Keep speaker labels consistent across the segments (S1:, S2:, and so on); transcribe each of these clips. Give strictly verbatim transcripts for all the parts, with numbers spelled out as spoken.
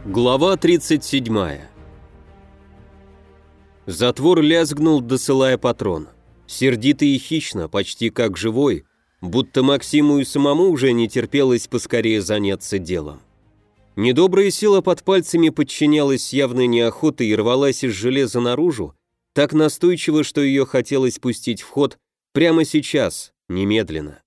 S1: Глава тридцать семь. Затвор лязгнул, досылая патрон. Сердито и хищно, почти как живой, будто Максиму и самому уже не терпелось поскорее заняться делом. Недобрая сила под пальцами подчинялась с явной неохотой и рвалась из железа наружу, так настойчиво, что ее хотелось пустить в ход прямо сейчас, немедленно.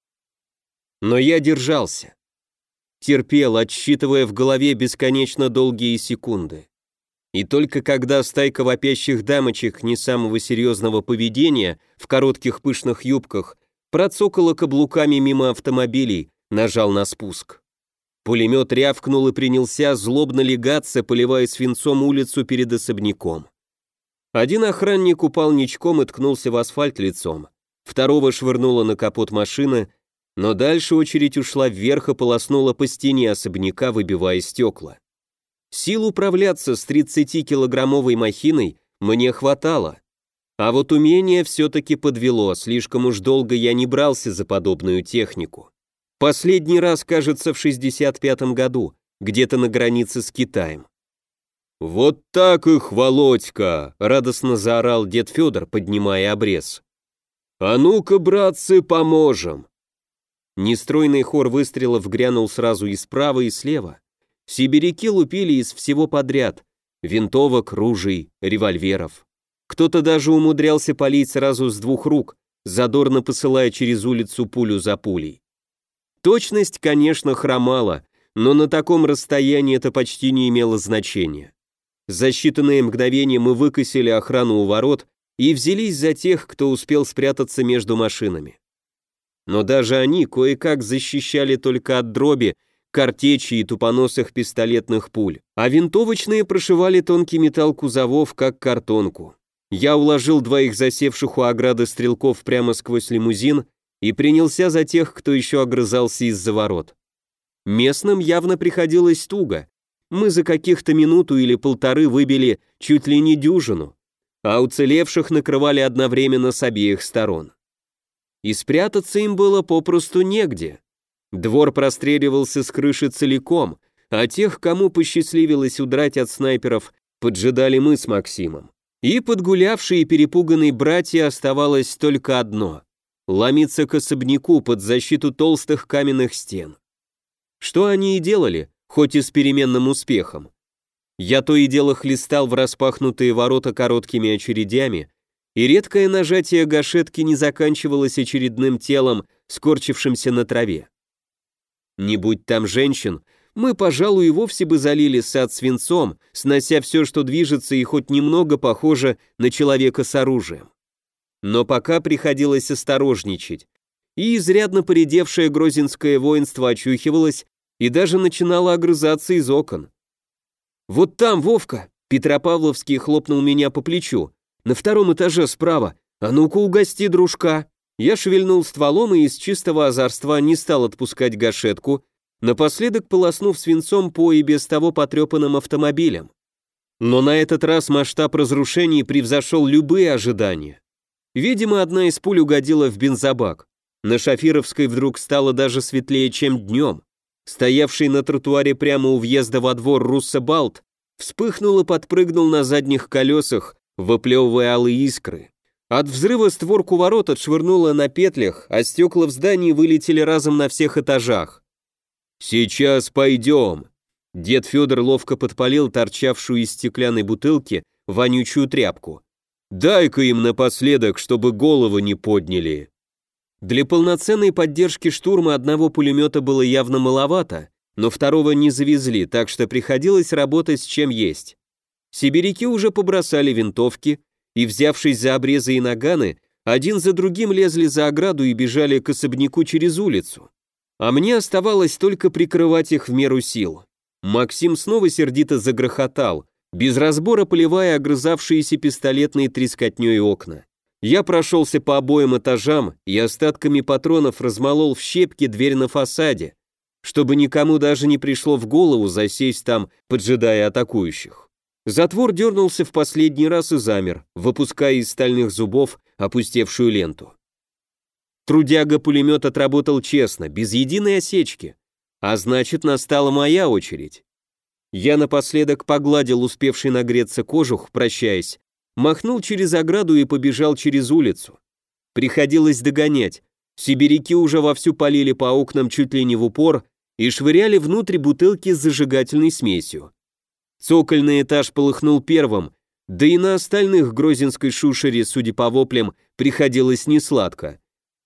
S1: Но я держался. Терпел, отсчитывая в голове бесконечно долгие секунды. И только когда стайка вопящих дамочек не самого серьезного поведения в коротких пышных юбках процокала каблуками мимо автомобилей, нажал на спуск. Пулемет рявкнул и принялся злобно легаться, поливая свинцом улицу перед особняком. Один охранник упал ничком и ткнулся в асфальт лицом, второго швырнуло на капот машины, но дальше очередь ушла вверх и полоснула по стене особняка, выбивая стекла. Сил управляться с тридцатикилограммовой махиной мне хватало, а вот умение все-таки подвело, слишком уж долго я не брался за подобную технику. Последний раз, кажется, в шестьдесят пятом году, где-то на границе с Китаем. «Вот так их, Володька!» — радостно заорал дед Федор, поднимая обрез. «А ну-ка, братцы, поможем!» Нестройный хор выстрелов грянул сразу и справа, и слева. Сибиряки лупили из всего подряд: винтовок, ружей, револьверов. Кто-то даже умудрялся палить сразу с двух рук, задорно посылая через улицу пулю за пулей. Точность, конечно, хромала, но на таком расстоянии это почти не имело значения. За считанные мгновения мы выкосили охрану у ворот и взялись за тех, кто успел спрятаться между машинами. Но даже они кое-как защищали только от дроби, картечи и тупоносых пистолетных пуль, а винтовочные прошивали тонкий металл кузовов, как картонку. Я уложил двоих засевших у ограды стрелков прямо сквозь лимузин и принялся за тех, кто еще огрызался из-за ворот. Местным явно приходилось туго. Мы за каких-то минуту или полторы выбили чуть ли не дюжину, а уцелевших накрывали одновременно с обеих сторон. И спрятаться им было попросту негде. Двор простреливался с крыши целиком, а тех, кому посчастливилось удрать от снайперов, поджидали мы с Максимом. И подгулявшие и перепуганные братья оставалось только одно — ломиться к особняку под защиту толстых каменных стен. Что они и делали, хоть и с переменным успехом. Я то и дело хлестал в распахнутые ворота короткими очередями, и редкое нажатие гашетки не заканчивалось очередным телом, скорчившимся на траве. Не будь там женщин, мы, пожалуй, и вовсе бы залили сад свинцом, снося все, что движется и хоть немного похоже на человека с оружием. Но пока приходилось осторожничать, и изрядно поредевшее грозинское воинство очухивалось и даже начинало огрызаться из окон. «Вот там, Вовка!» — Петропавловский хлопнул меня по плечу. «На втором этаже справа. А ну-ка угости, дружка!» Я шевельнул стволом и из чистого озорства не стал отпускать гашетку, напоследок полоснув свинцом по и без того потрепанным автомобилям. Но на этот раз масштаб разрушений превзошел любые ожидания. Видимо, одна из пуль угодила в бензобак. На Шафировской вдруг стало даже светлее, чем днем. Стоявший на тротуаре прямо у въезда во двор Руссобалт вспыхнул и подпрыгнул на задних колесах, выплевывая алые искры. От взрыва створку ворот отшвырнуло на петлях, а стекла в здании вылетели разом на всех этажах. «Сейчас пойдем!» Дед Федор ловко подпалил торчавшую из стеклянной бутылки вонючую тряпку. «Дай-ка им напоследок, чтобы головы не подняли!» Для полноценной поддержки штурма одного пулемета было явно маловато, но второго не завезли, так что приходилось работать с чем есть. Сибиряки уже побросали винтовки и, взявшись за обрезы и наганы, один за другим лезли за ограду и бежали к особняку через улицу. А мне оставалось только прикрывать их в меру сил. Максим снова сердито загрохотал, без разбора поливая огрызавшиеся пистолетной трескотней окна. Я прошелся по обоим этажам и остатками патронов размолол в щепки дверь на фасаде, чтобы никому даже не пришло в голову засесть там, поджидая атакующих. Затвор дернулся в последний раз и замер, выпуская из стальных зубов опустевшую ленту. Трудяга-пулемет отработал честно, без единой осечки, а значит, настала моя очередь. Я напоследок погладил успевший нагреться кожух, прощаясь, махнул через ограду и побежал через улицу. Приходилось догонять. Сибиряки уже вовсю полили по окнам чуть ли не в упор и швыряли внутрь бутылки с зажигательной смесью. Цокольный этаж полыхнул первым, да и на остальных грозинской шушере, судя по воплям, приходилось несладко.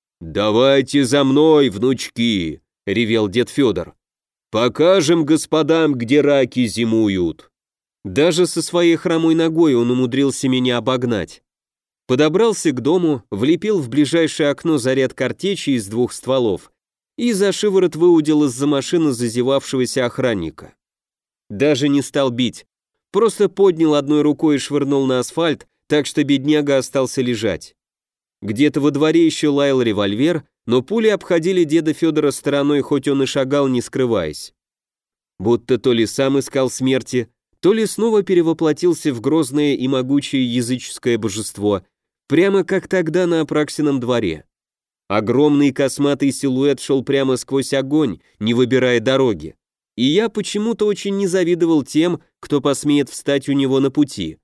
S1: «Давайте за мной, внучки!» — ревел дед Федор. «Покажем господам, где раки зимуют!» Даже со своей хромой ногой он умудрился меня обогнать. Подобрался к дому, влепил в ближайшее окно заряд картечи из двух стволов и за шиворот выудил из-за машины зазевавшегося охранника. Даже не стал бить, просто поднял одной рукой и швырнул на асфальт, так что бедняга остался лежать. Где-то во дворе еще лаял револьвер, но пули обходили деда Федора стороной, хоть он и шагал, не скрываясь. Будто то ли сам искал смерти, то ли снова перевоплотился в грозное и могучее языческое божество, прямо как тогда на Апраксином дворе. Огромный косматый силуэт шел прямо сквозь огонь, не выбирая дороги, и я почему-то очень не завидовал тем, кто посмеет встать у него на пути.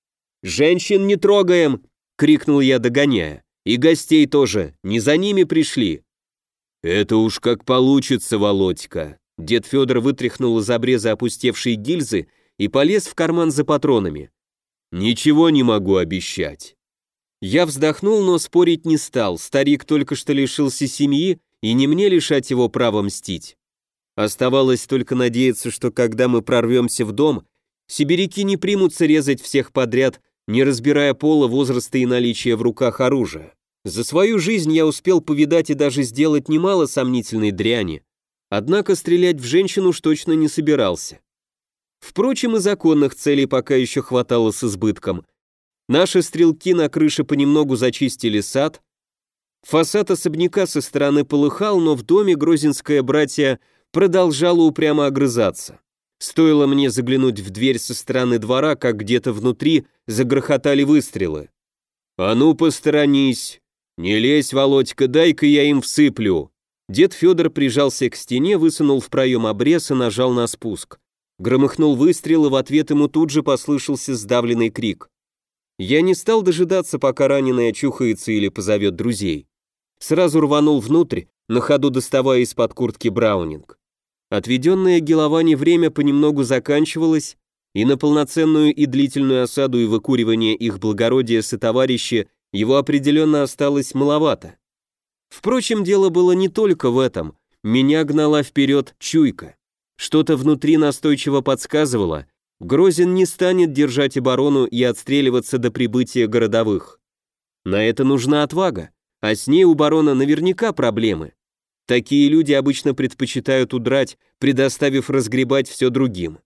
S1: «Женщин не трогаем!» — крикнул я, догоняя. «И гостей тоже, не за ними пришли». «Это уж как получится, Володька». Дед Федор вытряхнул из обреза опустевшие гильзы и полез в карман за патронами. «Ничего не могу обещать». Я вздохнул, но спорить не стал, старик только что лишился семьи, и не мне лишать его права мстить. Оставалось только надеяться, что когда мы прорвемся в дом, сибиряки не примутся резать всех подряд, не разбирая пола, возраста и наличия в руках оружия. За свою жизнь я успел повидать и даже сделать немало сомнительной дряни, однако стрелять в женщин уж точно не собирался. Впрочем, и законных целей пока еще хватало с избытком. Наши стрелки на крыше понемногу зачистили сад. Фасад особняка со стороны полыхал, но в доме грозинское братья продолжало упрямо огрызаться. Стоило мне заглянуть в дверь со стороны двора, как где-то внутри загрохотали выстрелы. «А ну, посторонись! Не лезь, Володька, дай-ка я им всыплю!» Дед Федор прижался к стене, высунул в проем обрез и нажал на спуск. Громыхнул выстрел, и в ответ ему тут же послышался сдавленный крик. Я не стал дожидаться, пока раненый очухается или позовет друзей. Сразу рванул внутрь, на ходу доставая из-под куртки браунинг. Отведенное Геловане время понемногу заканчивалось, и на полноценную и длительную осаду и выкуривание их благородия сотоварища его определенно осталось маловато. Впрочем, дело было не только в этом. Меня гнала вперед чуйка. Что-то внутри настойчиво подсказывало, Грозин не станет держать оборону и отстреливаться до прибытия городовых. На это нужна отвага, а с ней у барона наверняка проблемы. Такие люди обычно предпочитают удрать, предоставив разгребать все другим.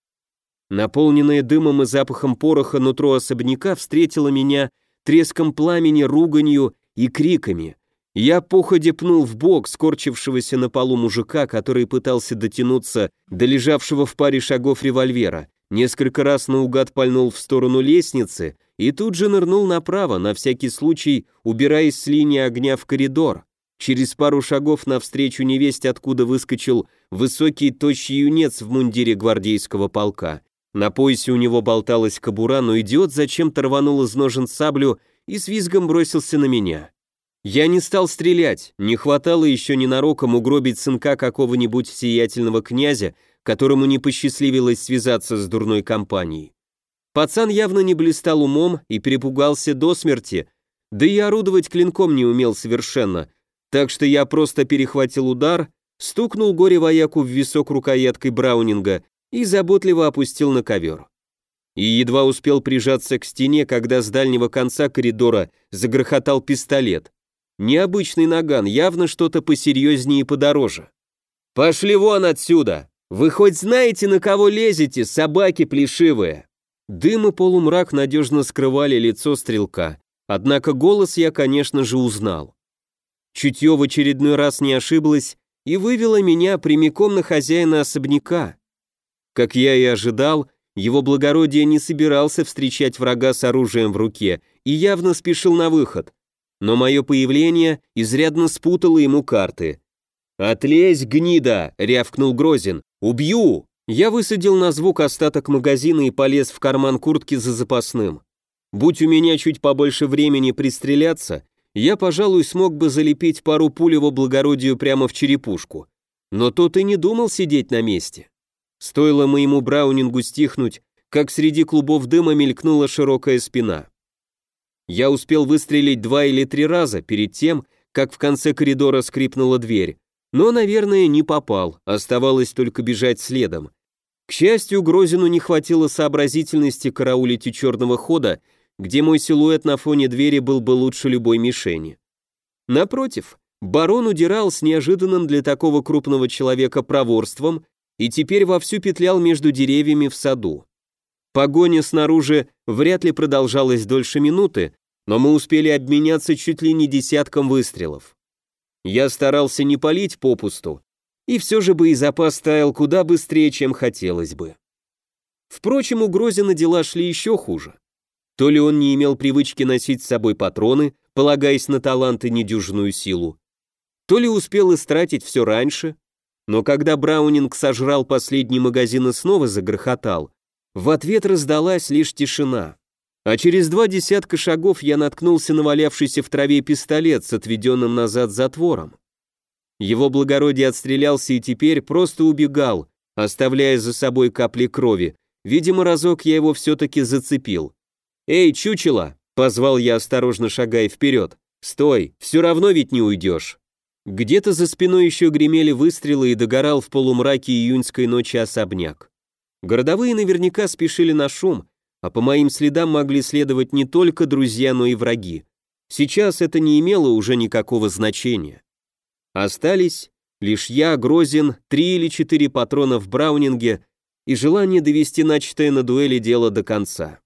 S1: Наполненное дымом и запахом пороха нутро особняка встретило меня треском пламени, руганью и криками. Я походе пнул в бок скорчившегося на полу мужика, который пытался дотянуться до лежавшего в паре шагов револьвера, несколько раз наугад пальнул в сторону лестницы и тут же нырнул направо, на всякий случай убираясь с линии огня в коридор. Через пару шагов навстречу невесть, откуда выскочил высокий тощий юнец в мундире гвардейского полка. На поясе у него болталась кобура, но идиот зачем-то рванул из ножен саблю и с визгом бросился на меня. Я не стал стрелять, не хватало еще ненароком угробить сынка какого-нибудь сиятельного князя, которому не посчастливилось связаться с дурной компанией. Пацан явно не блистал умом и перепугался до смерти, да и орудовать клинком не умел совершенно, так что я просто перехватил удар, стукнул горе-вояку в висок рукояткой браунинга и заботливо опустил на ковер. И едва успел прижаться к стене, когда с дальнего конца коридора загрохотал пистолет. Необычный наган, явно что-то посерьезнее и подороже. «Пошли вон отсюда! Вы хоть знаете, на кого лезете, собаки плешивые?» Дым и полумрак надежно скрывали лицо стрелка, однако голос я, конечно же, узнал. Чутье в очередной раз не ошиблось и вывело меня прямиком на хозяина особняка. Как я и ожидал, его благородие не собирался встречать врага с оружием в руке и явно спешил на выход. Но мое появление изрядно спутало ему карты. «Отлезь, гнида!» — рявкнул Грозин. «Убью!» Я высадил на звук остаток магазина и полез в карман куртки за запасным. Будь у меня чуть побольше времени пристреляться, я, пожалуй, смог бы залепить пару пуль его благородию прямо в черепушку. Но тот и не думал сидеть на месте. Стоило моему браунингу стихнуть, как среди клубов дыма мелькнула широкая спина. Я успел выстрелить два или три раза перед тем, как в конце коридора скрипнула дверь, но, наверное, не попал, оставалось только бежать следом. К счастью, Грозину не хватило сообразительности караулить у черного хода, где мой силуэт на фоне двери был бы лучше любой мишени. Напротив, барон удирал с неожиданным для такого крупного человека проворством и теперь вовсю петлял между деревьями в саду. Погоня снаружи вряд ли продолжалась дольше минуты, но мы успели обменяться чуть ли не десятком выстрелов. Я старался не палить попусту, и все же боезапас таял куда быстрее, чем хотелось бы. Впрочем, у Грозина дела шли еще хуже. То ли он не имел привычки носить с собой патроны, полагаясь на талант и недюжную силу, то ли успел истратить все раньше, но когда Браунинг сожрал последний магазин и снова загрохотал, в ответ раздалась лишь тишина. А через два десятка шагов я наткнулся на валявшийся в траве пистолет с отведенным назад затвором. Его благородие отстрелялся и теперь просто убегал, оставляя за собой капли крови. Видимо, разок я его все-таки зацепил. «Эй, чучело!» — позвал я, осторожно шагая вперед. «Стой, все равно ведь не уйдешь». Где-то за спиной еще гремели выстрелы и догорал в полумраке июньской ночи особняк. Городовые наверняка спешили на шум, а по моим следам могли следовать не только друзья, но и враги. Сейчас это не имело уже никакого значения. Остались лишь я, Грозин, три или четыре патрона в Браунинге и желание довести начатое на дуэли дело до конца.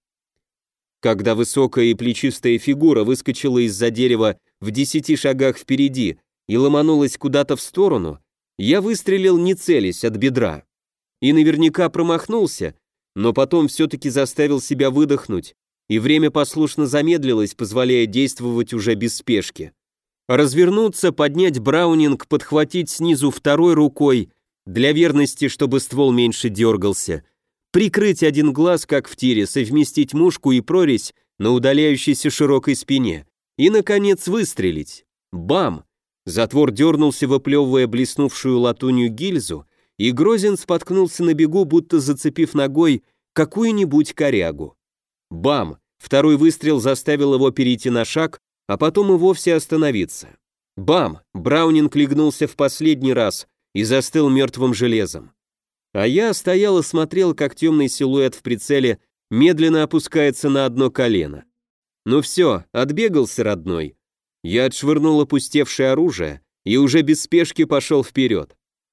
S1: Когда высокая и плечистая фигура выскочила из-за дерева в десяти шагах впереди и ломанулась куда-то в сторону, я выстрелил не целясь от бедра. И наверняка промахнулся, но потом все-таки заставил себя выдохнуть, и время послушно замедлилось, позволяя действовать уже без спешки. Развернуться, поднять браунинг, подхватить снизу второй рукой, для верности, чтобы ствол меньше дергался, прикрыть один глаз, как в тире, совместить мушку и прорезь на удаляющейся широкой спине, и, наконец, выстрелить. Бам! Затвор дернулся, выплевывая блеснувшую латунью гильзу, и Грозин споткнулся на бегу, будто зацепив ногой какую-нибудь корягу. Бам! Второй выстрел заставил его перейти на шаг, а потом и вовсе остановиться. Бам! Браунинг легнулся в последний раз и застыл мертвым железом. А я стоял и смотрел, как темный силуэт в прицеле медленно опускается на одно колено. Ну все, отбегался, родной. Я отшвырнул опустевшее оружие и уже без спешки пошел вперед.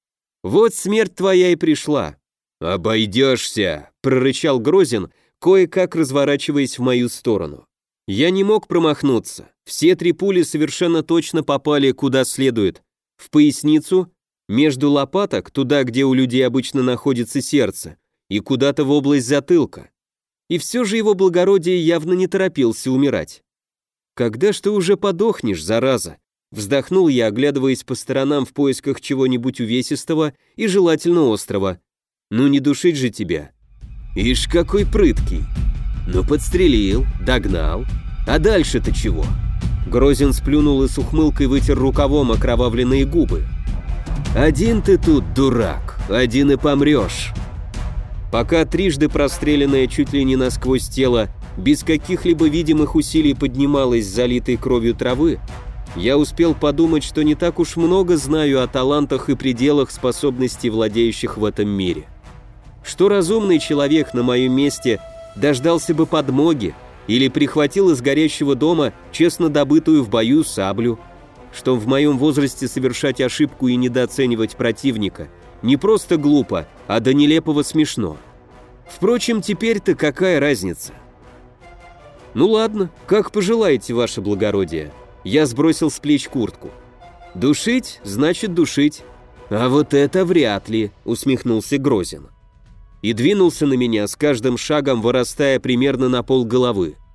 S1: Вот смерть твоя и пришла. «Обойдешься», — прорычал Грозин, кое-как разворачиваясь в мою сторону. Я не мог промахнуться. Все три пули совершенно точно попали куда следует. В поясницу, между лопаток, туда, где у людей обычно находится сердце, и куда-то в область затылка. И все же его благородие явно не торопился умирать. «Когда ж ты уже подохнешь, зараза?» Вздохнул я, оглядываясь по сторонам в поисках чего-нибудь увесистого и желательно острого. «Ну не душить же тебя!» «Ишь, какой прыткий!» «Ну подстрелил, догнал. А дальше-то чего?» Грозин сплюнул и с ухмылкой вытер рукавом окровавленные губы. «Один ты тут, дурак, один и помрешь!» Пока трижды простреленное чуть ли не насквозь тело без каких-либо видимых усилий поднималось с залитой кровью травы, я успел подумать, что не так уж много знаю о талантах и пределах способностей владеющих в этом мире. Что разумный человек на моем месте дождался бы подмоги или прихватил из горящего дома честно добытую в бою саблю, что в моем возрасте совершать ошибку и недооценивать противника не просто глупо, а до нелепого смешно. Впрочем, теперь-то какая разница? Ну ладно, как пожелаете, ваше благородие. Я сбросил с плеч куртку. Душить, значит душить. А вот это вряд ли, усмехнулся Грозин. И двинулся на меня, с каждым шагом вырастая примерно на полголовы.